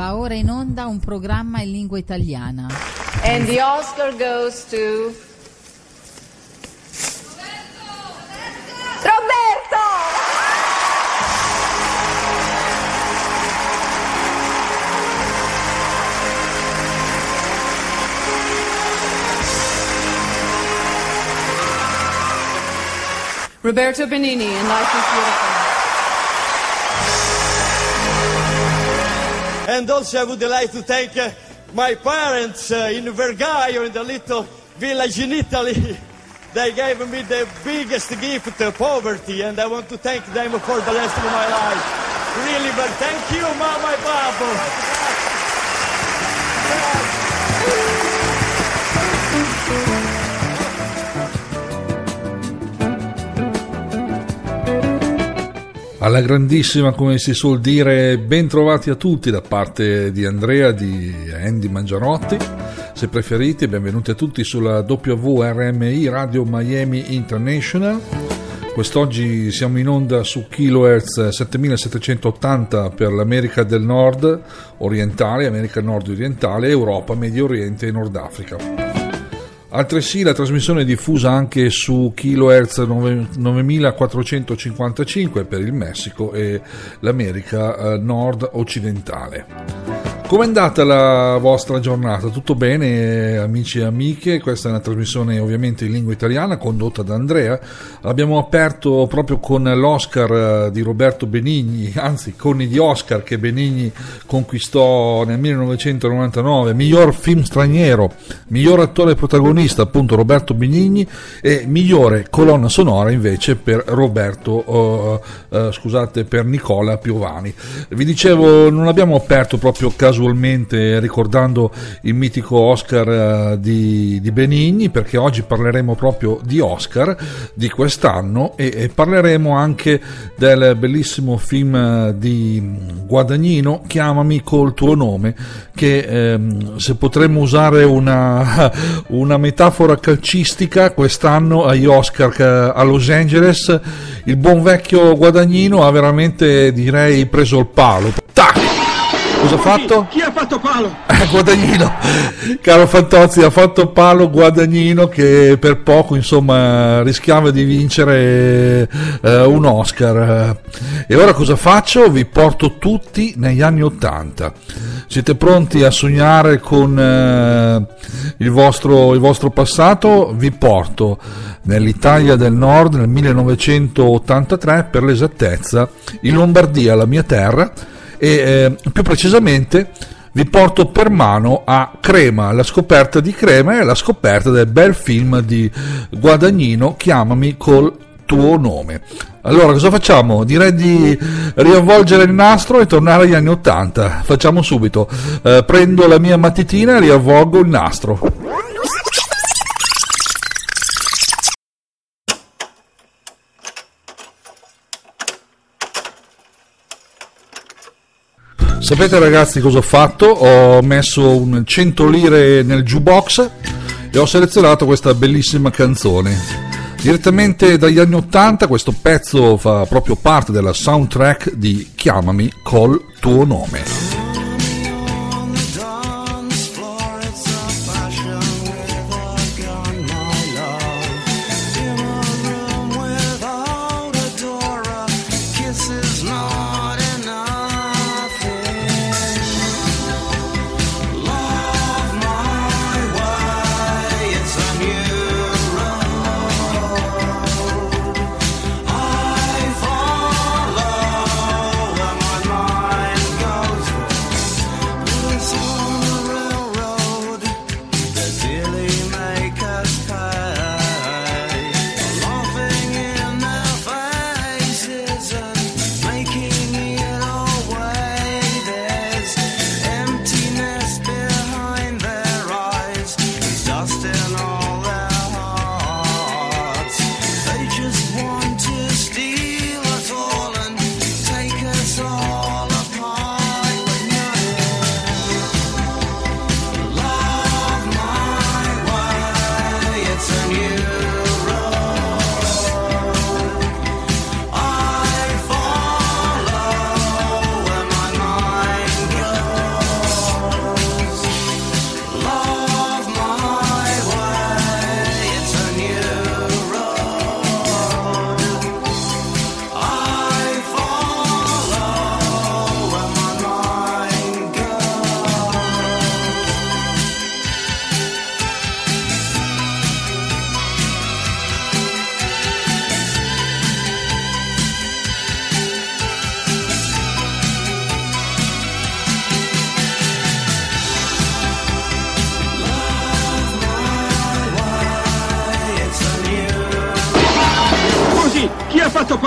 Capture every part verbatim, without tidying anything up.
Va ora in onda un programma in lingua italiana. And the Oscar goes to Roberto! Roberto Benigni in Life is Beautiful. And also I would like to thank uh, my parents uh, in Vergaio, in the little village in Italy. They gave me the biggest gift, uh, poverty, and I want to thank them for the rest of my life. Really, but thank you, Mama and Papa. Alla grandissima, come si suol dire, ben trovati a tutti da parte di Andrea, di Andy Mangiarotti, se preferite. Benvenuti a tutti sulla W R M I Radio Miami International. Quest'oggi siamo in onda su kilohertz settemilasettecentottanta per l'America del Nord orientale, America Nord orientale, Europa, Medio Oriente e Nord Africa. Altresì la trasmissione è diffusa anche su kilohertz novemilaquattrocentocinquantacinque per il Messico e l'America Nord occidentale. Com'è andata la vostra giornata? Tutto bene, amici e amiche? Questa è una trasmissione ovviamente in lingua italiana condotta da Andrea. Abbiamo aperto proprio con l'Oscar di Roberto Benigni, anzi con gli Oscar che Benigni conquistò nel millenovecentonovantanove, miglior film straniero, miglior attore protagonista appunto Roberto Benigni e migliore colonna sonora invece per Roberto, uh, uh, scusate, per Nicola Piovani. Vi dicevo, non abbiamo aperto proprio casualmente ricordando il mitico Oscar di, di Benigni, perché oggi parleremo proprio di Oscar di quest'anno e, e parleremo anche del bellissimo film di Guadagnino, Chiamami col tuo nome, che ehm, se potremmo usare una, una metafora calcistica, quest'anno agli Oscar a Los Angeles il buon vecchio Guadagnino ha veramente, direi, preso il palo. Tac! Cosa ha fatto? Chi ha fatto palo? Eh, Guadagnino, caro Fantozzi, ha fatto palo Guadagnino, che per poco insomma rischiava di vincere eh, un Oscar. E ora cosa faccio? Vi porto tutti negli anni Ottanta. Siete pronti a sognare con eh, il vostro, il vostro passato? Vi porto nell'Italia del Nord nel millenovecentottantatré, per l'esattezza in Lombardia, la mia terra, e eh, più precisamente vi porto per mano a Crema, la scoperta di Crema e la scoperta del bel film di Guadagnino, Chiamami col tuo nome. Allora cosa facciamo? Direi di riavvolgere il nastro e tornare agli anni Ottanta. Facciamo subito, eh, prendo la mia matitina e riavvolgo il nastro. Sapete ragazzi cosa ho fatto? Ho messo un cento lire nel jukebox e ho selezionato questa bellissima canzone. Direttamente dagli anni Ottanta questo pezzo fa proprio parte della soundtrack di Chiamami col tuo nome.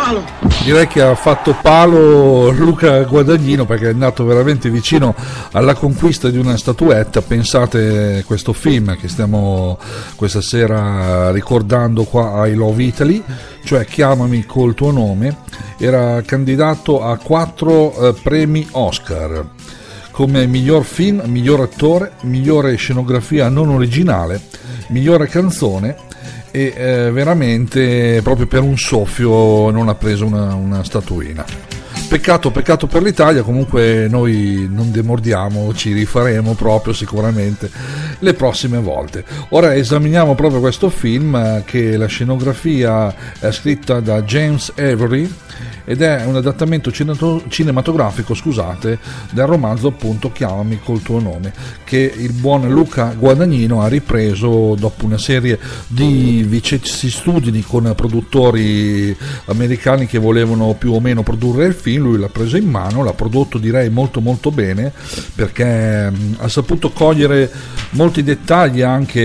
palo! Direi che ha fatto palo Luca Guadagnino, perché è andato veramente vicino alla conquista di una statuetta. Pensate, questo film che stiamo questa sera ricordando qua a I Love Italy, cioè Chiamami col tuo nome, era candidato a quattro eh, premi Oscar, come miglior film, miglior attore, migliore scenografia non originale, migliore canzone, e eh, veramente proprio per un soffio non ha preso una, una statuina. Peccato, peccato per l'Italia. Comunque noi non demordiamo, ci rifaremo proprio sicuramente le prossime volte. Ora esaminiamo proprio questo film, che la scenografia è scritta da James Avery ed è un adattamento cinematografico, scusate, del romanzo appunto Chiamami col tuo nome, che il buon Luca Guadagnino ha ripreso dopo una serie di vicissitudini con produttori americani che volevano più o meno produrre il film. Lui l'ha preso in mano, l'ha prodotto direi molto molto bene, perché ha saputo cogliere molti dettagli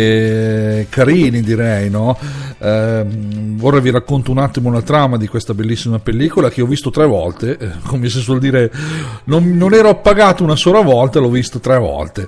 anche carini, direi, no? Eh, ora vi racconto un attimo la trama di questa bellissima pellicola che ho visto tre volte, eh, come si suol dire, non, non ero appagato una sola volta, l'ho visto tre volte.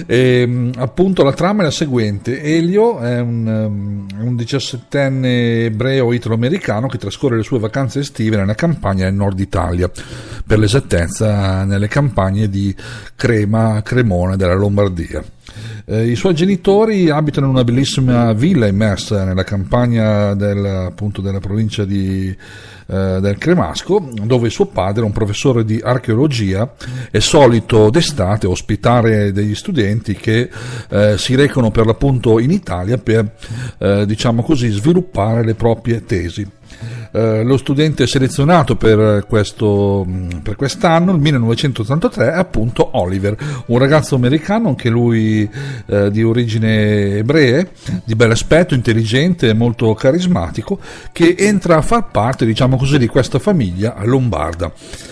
E, appunto la trama è la seguente: Elio è un, un diciassettenne ebreo italo-americano che trascorre le sue vacanze estive nella campagna del nord Italia, per l'esattezza nelle campagne di Crema, Cremona della Lombardia. Eh, I suoi genitori abitano in una bellissima villa immersa nella campagna del, appunto, della provincia di, eh, del Cremasco, dove suo padre, un professore di archeologia, è solito d'estate ospitare degli studenti che eh, si recano per l'appunto in Italia per, eh, diciamo così, sviluppare le proprie tesi. Uh, lo studente selezionato per, questo, per quest'anno, il millenovecentottantatré, è appunto Oliver, un ragazzo americano, anche lui uh, di origine ebree, di bell'aspetto, intelligente e molto carismatico, che entra a far parte, diciamo così, di questa famiglia lombarda.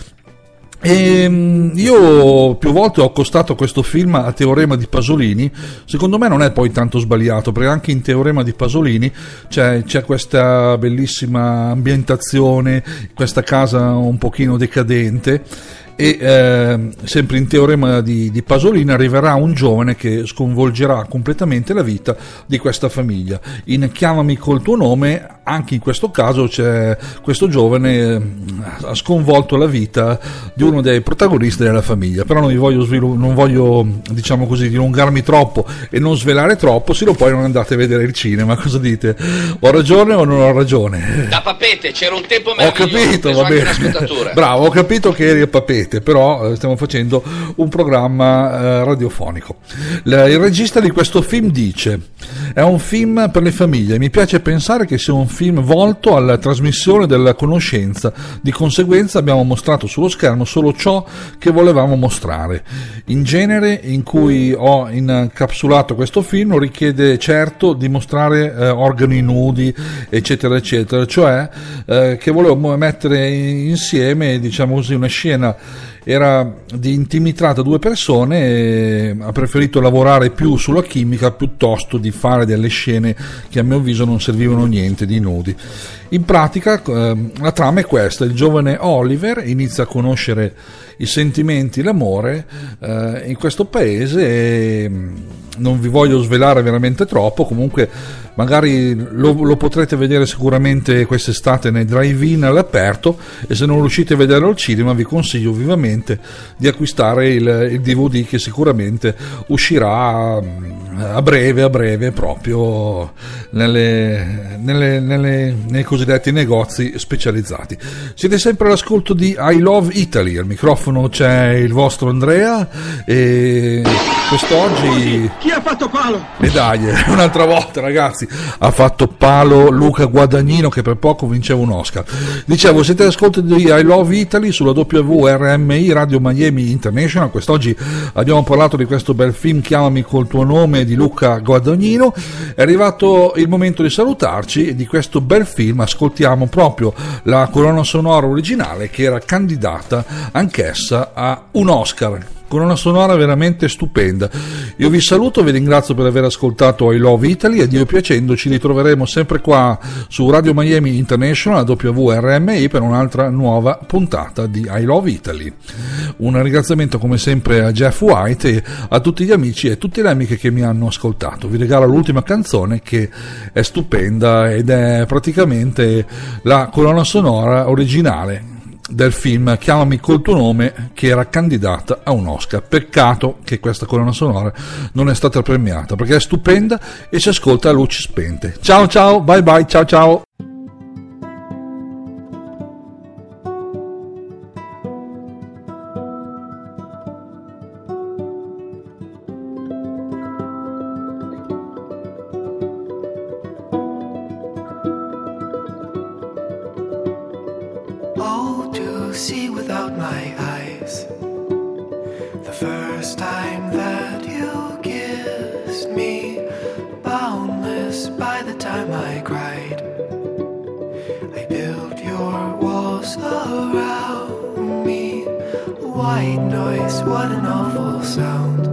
E io più volte ho accostato questo film a Teorema di Pasolini. Secondo me non è poi tanto sbagliato, perché anche in Teorema di Pasolini c'è, c'è questa bellissima ambientazione, questa casa un pochino decadente. E eh, sempre in Teorema di, di Pasolini arriverà un giovane che sconvolgerà completamente la vita di questa famiglia. In Chiamami col tuo nome, anche in questo caso, c'è questo giovane eh, ha sconvolto la vita di uno dei protagonisti della famiglia. Però non vi voglio, svilu- non voglio diciamo così dilungarmi troppo e non svelare troppo, se no poi non andate a vedere il cinema. Cosa dite? Ho ragione o non ho ragione? Da Papete, c'era un tempo meraviglioso. Ho capito, va bene. Bravo, ho capito che eri a Papete, però eh, stiamo facendo un programma eh, radiofonico. L- il regista di questo film dice: è un film per le famiglie, mi piace pensare che sia un film volto alla trasmissione della conoscenza, di conseguenza abbiamo mostrato sullo schermo solo ciò che volevamo mostrare. In genere in cui ho incapsulato questo film non richiede certo di mostrare eh, organi nudi, eccetera eccetera, cioè eh, che volevo mettere insieme, diciamo così, una scena era di intimità tra due persone, e ha preferito lavorare più sulla chimica piuttosto di fare delle scene che a mio avviso non servivano niente di nudi. In pratica eh, la trama è questa: il giovane Oliver inizia a conoscere i sentimenti, l'amore eh, in questo paese, e non vi voglio svelare veramente troppo. Comunque magari lo, lo potrete vedere sicuramente quest'estate nei drive-in all'aperto, e se non riuscite a vederlo al cinema vi consiglio vivamente di acquistare il, il D V D, che sicuramente uscirà a breve a breve proprio nelle, nelle, nelle, nei cosiddetti negozi specializzati. Siete sempre all'ascolto di I Love Italy, al microfono c'è il vostro Andrea, e quest'oggi chi ha fatto palo? E dai, un'altra volta ragazzi, ha fatto palo Luca Guadagnino, che per poco vinceva un Oscar. Dicevo, siete all'ascolto di I Love Italy sulla W W R M I Radio Miami International. Quest'oggi abbiamo parlato di questo bel film Chiamami col tuo nome di Luca Guadagnino. È arrivato il momento di salutarci. Di questo bel film ascoltiamo proprio la colonna sonora originale, che era candidata anch'essa a un Oscar. colonna sonora veramente stupenda. Io vi saluto, vi ringrazio per aver ascoltato I Love Italy e Dio piacendo ci ritroveremo sempre qua su Radio Miami International W R M I per un'altra nuova puntata di I Love Italy. Un ringraziamento come sempre a Jeff White e a tutti gli amici e tutte le amiche che mi hanno ascoltato. Vi regalo l'ultima canzone che è stupenda ed è praticamente la colonna sonora originale del film Chiamami col tuo nome, che era candidata a un Oscar. Peccato che questa colonna sonora non è stata premiata, perché è stupenda e si ascolta a luci spente. Ciao ciao, bye bye, ciao ciao. See without my eyes, the first time that you kissed me, boundless by the time I cried. I built your walls around me, white noise, what an awful sound.